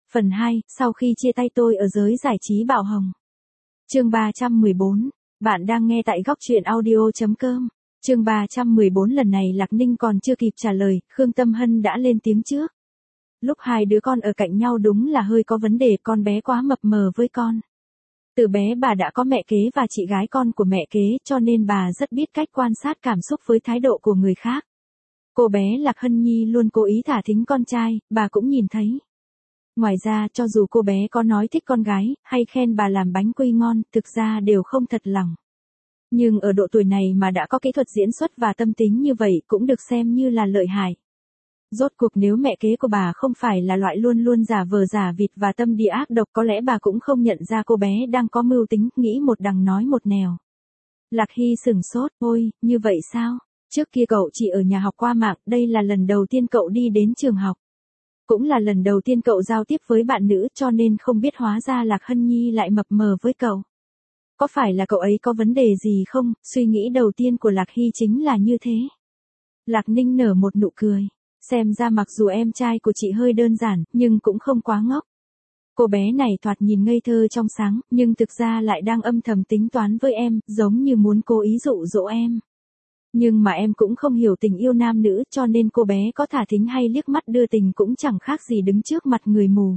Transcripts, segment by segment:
Phần 2, sau khi chia tay tôi ở giới giải trí Bạo Hồng. Chương 314, bạn đang nghe tại góc truyện audio.com. Chương 314 lần này Lạc Ninh còn chưa kịp trả lời, Khương Tâm Hân đã lên tiếng trước. Lúc hai đứa con ở cạnh nhau đúng là hơi có vấn đề, con bé quá mập mờ với con. Từ bé bà đã có mẹ kế và chị gái con của mẹ kế, cho nên bà rất biết cách quan sát cảm xúc với thái độ của người khác. Cô bé Lạc Hân Nhi luôn cố ý thả thính con trai, bà cũng nhìn thấy. Ngoài ra, cho dù cô bé có nói thích con gái, hay khen bà làm bánh quy ngon, thực ra đều không thật lòng. Nhưng ở độ tuổi này mà đã có kỹ thuật diễn xuất và tâm tính như vậy cũng được xem như là lợi hại. Rốt cuộc nếu mẹ kế của bà không phải là loại luôn luôn giả vờ giả vịt và tâm địa ác độc, có lẽ bà cũng không nhận ra cô bé đang có mưu tính, nghĩ một đằng nói một nẻo. Lạc Hy sửng sốt, ôi, như vậy sao? Trước kia cậu chỉ ở nhà học qua mạng, đây là lần đầu tiên cậu đi đến trường học. Cũng là lần đầu tiên cậu giao tiếp với bạn nữ, cho nên không biết hóa ra Lạc Hân Nhi lại mập mờ với cậu. Có phải là cậu ấy có vấn đề gì không? Suy nghĩ đầu tiên của Lạc Hy chính là như thế. Lạc Ninh nở một nụ cười. Xem ra mặc dù em trai của chị hơi đơn giản, nhưng cũng không quá ngốc. Cô bé này thoạt nhìn ngây thơ trong sáng, nhưng thực ra lại đang âm thầm tính toán với em, giống như muốn cố ý dụ dỗ em. Nhưng mà em cũng không hiểu tình yêu nam nữ, cho nên cô bé có thả thính hay liếc mắt đưa tình cũng chẳng khác gì đứng trước mặt người mù.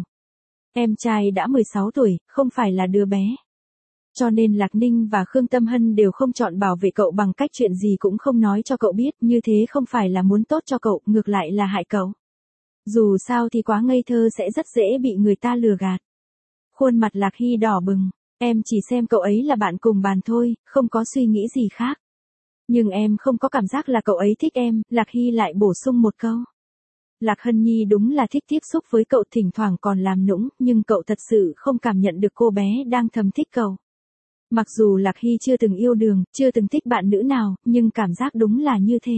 Em trai đã 16 tuổi, không phải là đứa bé. Cho nên Lạc Ninh và Khương Tâm Hân đều không chọn bảo vệ cậu bằng cách chuyện gì cũng không nói cho cậu biết, như thế không phải là muốn tốt cho cậu, ngược lại là hại cậu. Dù sao thì quá ngây thơ sẽ rất dễ bị người ta lừa gạt. Khuôn mặt Lạc Hy đỏ bừng, em chỉ xem cậu ấy là bạn cùng bàn thôi, không có suy nghĩ gì khác. Nhưng em không có cảm giác là cậu ấy thích em, Lạc Hy lại bổ sung một câu. Lạc Hân Nhi đúng là thích tiếp xúc với cậu, thỉnh thoảng còn làm nũng, nhưng cậu thật sự không cảm nhận được cô bé đang thầm thích cậu. Mặc dù Lạc Hy chưa từng yêu đương, chưa từng thích bạn nữ nào, nhưng cảm giác đúng là như thế.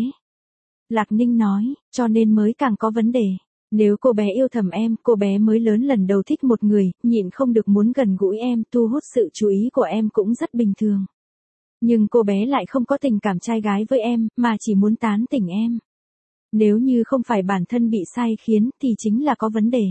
Lạc Ninh nói, cho nên mới càng có vấn đề. Nếu cô bé yêu thầm em, cô bé mới lớn lần đầu thích một người, nhịn không được muốn gần gũi em, thu hút sự chú ý của em cũng rất bình thường. Nhưng cô bé lại không có tình cảm trai gái với em, mà chỉ muốn tán tỉnh em. Nếu như không phải bản thân bị sai khiến, thì chính là có vấn đề.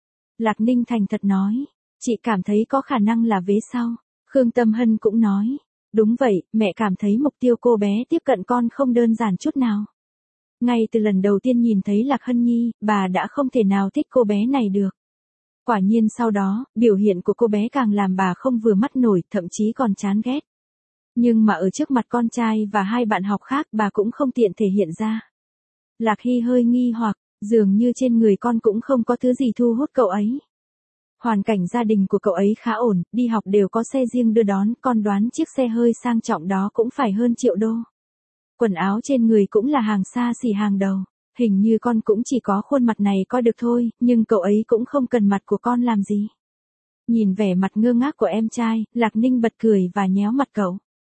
Lạc Ninh thành thật nói, chị cảm thấy có khả năng là vế sau. Khương Tâm Hân cũng nói, đúng vậy, mẹ cảm thấy mục tiêu cô bé tiếp cận con không đơn giản chút nào. Ngay từ lần đầu tiên nhìn thấy Lạc Hân Nhi, bà đã không thể nào thích cô bé này được. Quả nhiên sau đó, biểu hiện của cô bé càng làm bà không vừa mắt nổi, thậm chí còn chán ghét. Nhưng mà ở trước mặt con trai và hai bạn học khác bà cũng không tiện thể hiện ra. Lạc Hy hơi nghi hoặc, dường như trên người con cũng không có thứ gì thu hút cậu ấy. Hoàn cảnh gia đình của cậu ấy khá ổn, đi học đều có xe riêng đưa đón, con đoán chiếc xe hơi sang trọng đó cũng phải hơn triệu đô. Quần áo trên người cũng là hàng xa xỉ hàng đầu, hình như con cũng chỉ có khuôn mặt này coi được thôi, nhưng cậu ấy cũng không cần mặt của con làm gì. Nhìn vẻ mặt ngơ ngác của em trai, Lạc Ninh bật cười và nhéo mặt cậu.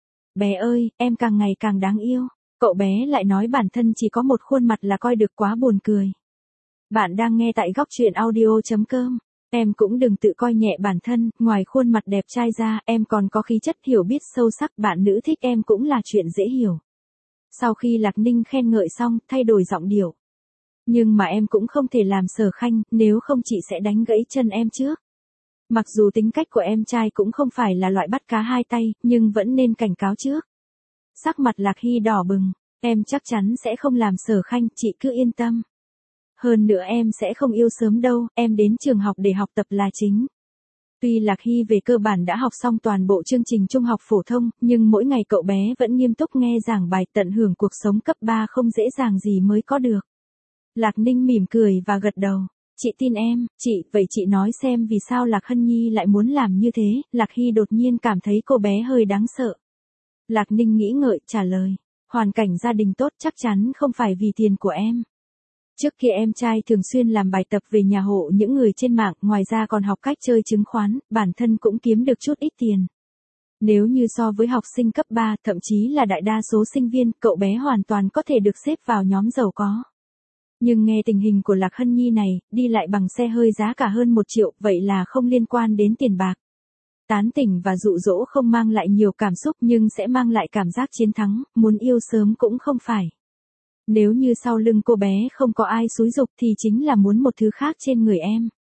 Bé ơi, em càng ngày càng đáng yêu. Cậu bé lại nói bản thân chỉ có một khuôn mặt là coi được, quá buồn cười. Bạn đang nghe tại góc truyện audio.com. Em cũng đừng tự coi nhẹ bản thân, ngoài khuôn mặt đẹp trai ra, em còn có khí chất hiểu biết sâu sắc, bạn nữ thích em cũng là chuyện dễ hiểu. Sau khi Lạc Ninh khen ngợi xong, thay đổi giọng điệu. Nhưng mà em cũng không thể làm Sở Khanh, nếu không chị sẽ đánh gãy chân em trước. Mặc dù tính cách của em trai cũng không phải là loại bắt cá hai tay, nhưng vẫn nên cảnh cáo trước. Sắc mặt Lạc Hy đỏ bừng, em chắc chắn sẽ không làm Sở Khanh, chị cứ yên tâm. Hơn nữa em sẽ không yêu sớm đâu, em đến trường học để học tập là chính. Tuy Lạc Hy về cơ bản đã học xong toàn bộ chương trình trung học phổ thông, nhưng mỗi ngày cậu bé vẫn nghiêm túc nghe giảng bài, tận hưởng cuộc sống cấp 3 không dễ dàng gì mới có được. Lạc Ninh mỉm cười và gật đầu. Chị tin em, chị, vậy chị nói xem vì sao Lạc Hân Nhi lại muốn làm như thế. Lạc Hy đột nhiên cảm thấy cô bé hơi đáng sợ. Lạc Ninh nghĩ ngợi, trả lời. Hoàn cảnh gia đình tốt chắc chắn không phải vì tiền của em. Trước kia em trai thường xuyên làm bài tập về nhà hộ những người trên mạng, ngoài ra còn học cách chơi chứng khoán, bản thân cũng kiếm được chút ít tiền. Nếu như so với học sinh cấp 3, thậm chí là đại đa số sinh viên, cậu bé hoàn toàn có thể được xếp vào nhóm giàu có. Nhưng nghe tình hình của Lạc Hân Nhi này, đi lại bằng xe hơi giá cả hơn 1 triệu, vậy là không liên quan đến tiền bạc. Tán tỉnh và dụ dỗ không mang lại nhiều cảm xúc nhưng sẽ mang lại cảm giác chiến thắng, muốn yêu sớm cũng không phải. Nếu như sau lưng cô bé không có ai xúi giục thì chính là muốn một thứ khác trên người em.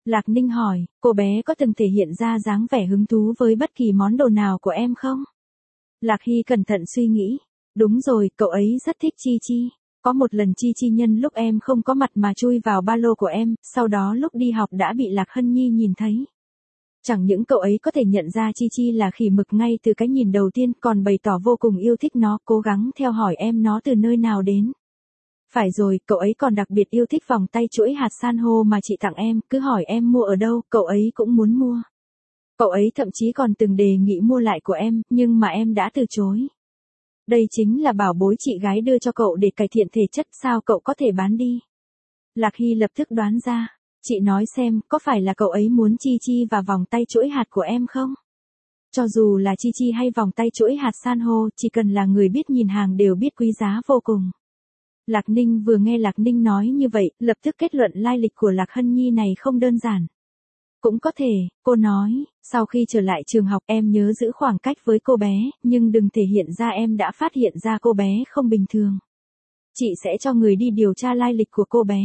Lạc Ninh hỏi, cô bé có từng thể hiện ra dáng vẻ hứng thú với bất kỳ món đồ nào của em không? Lạc Hy cẩn thận suy nghĩ. Đúng rồi, cậu ấy rất thích Chi Chi. Có một lần Chi Chi nhân lúc em không có mặt mà chui vào ba lô của em, sau đó lúc đi học đã bị Lạc Hân Nhi nhìn thấy. Chẳng những cậu ấy có thể nhận ra Chi Chi là khỉ mực ngay từ cái nhìn đầu tiên, còn bày tỏ vô cùng yêu thích nó, cố gắng theo hỏi em nó từ nơi nào đến. Phải rồi, cậu ấy còn đặc biệt yêu thích vòng tay chuỗi hạt san hô mà chị tặng em, cứ hỏi em mua ở đâu, cậu ấy cũng muốn mua. Cậu ấy thậm chí còn từng đề nghị mua lại của em, nhưng mà em đã từ chối. Đây chính là bảo bối chị gái đưa cho cậu để cải thiện thể chất, sao cậu có thể bán đi? Lạc Hy lập tức đoán ra. Chị nói xem, có phải là cậu ấy muốn Chi Chi và vòng tay chuỗi hạt của em không? Cho dù là Chi Chi hay vòng tay chuỗi hạt san hô, chỉ cần là người biết nhìn hàng đều biết quý giá vô cùng. Lạc Ninh vừa nghe Lạc Ninh nói như vậy, lập tức kết luận lai lịch của Lạc Hân Nhi này không đơn giản. Cũng có thể, cô nói, sau khi trở lại trường học em nhớ giữ khoảng cách với cô bé, nhưng đừng thể hiện ra em đã phát hiện ra cô bé không bình thường. Chị sẽ cho người đi điều tra lai lịch của cô bé.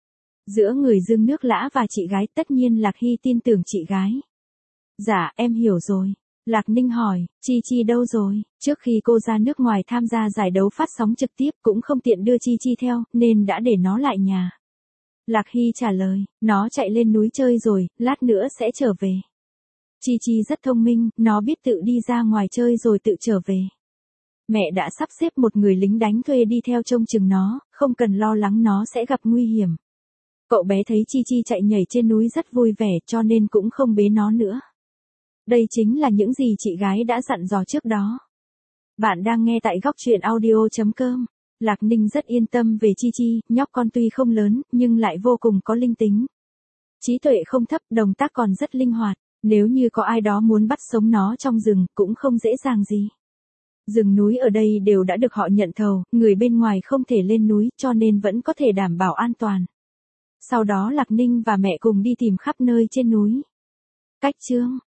Giữa người Dương Nước Lã và chị gái tất nhiên Lạc Hy tin tưởng chị gái. Dạ, em hiểu rồi. Lạc Ninh hỏi, Chi Chi đâu rồi? Trước khi cô ra nước ngoài tham gia giải đấu phát sóng trực tiếp cũng không tiện đưa Chi Chi theo, nên đã để nó lại nhà. Lạc Hy trả lời, nó chạy lên núi chơi rồi, lát nữa sẽ trở về. Chi Chi rất thông minh, nó biết tự đi ra ngoài chơi rồi tự trở về. Mẹ đã sắp xếp một người lính đánh thuê đi theo trông chừng nó, không cần lo lắng nó sẽ gặp nguy hiểm. Cậu bé thấy Chi Chi chạy nhảy trên núi rất vui vẻ cho nên cũng không bế nó nữa. Đây chính là những gì chị gái đã dặn dò trước đó. Bạn đang nghe tại góc truyện audio.com. Lạc Ninh rất yên tâm về Chi Chi, nhóc con tuy không lớn, nhưng lại vô cùng có linh tính. Trí tuệ không thấp, động tác còn rất linh hoạt. Nếu như có ai đó muốn bắt sống nó trong rừng, cũng không dễ dàng gì. Rừng núi ở đây đều đã được họ nhận thầu, người bên ngoài không thể lên núi, cho nên vẫn có thể đảm bảo an toàn. Sau đó Lạc Ninh và mẹ cùng đi tìm khắp nơi trên núi. Cách chương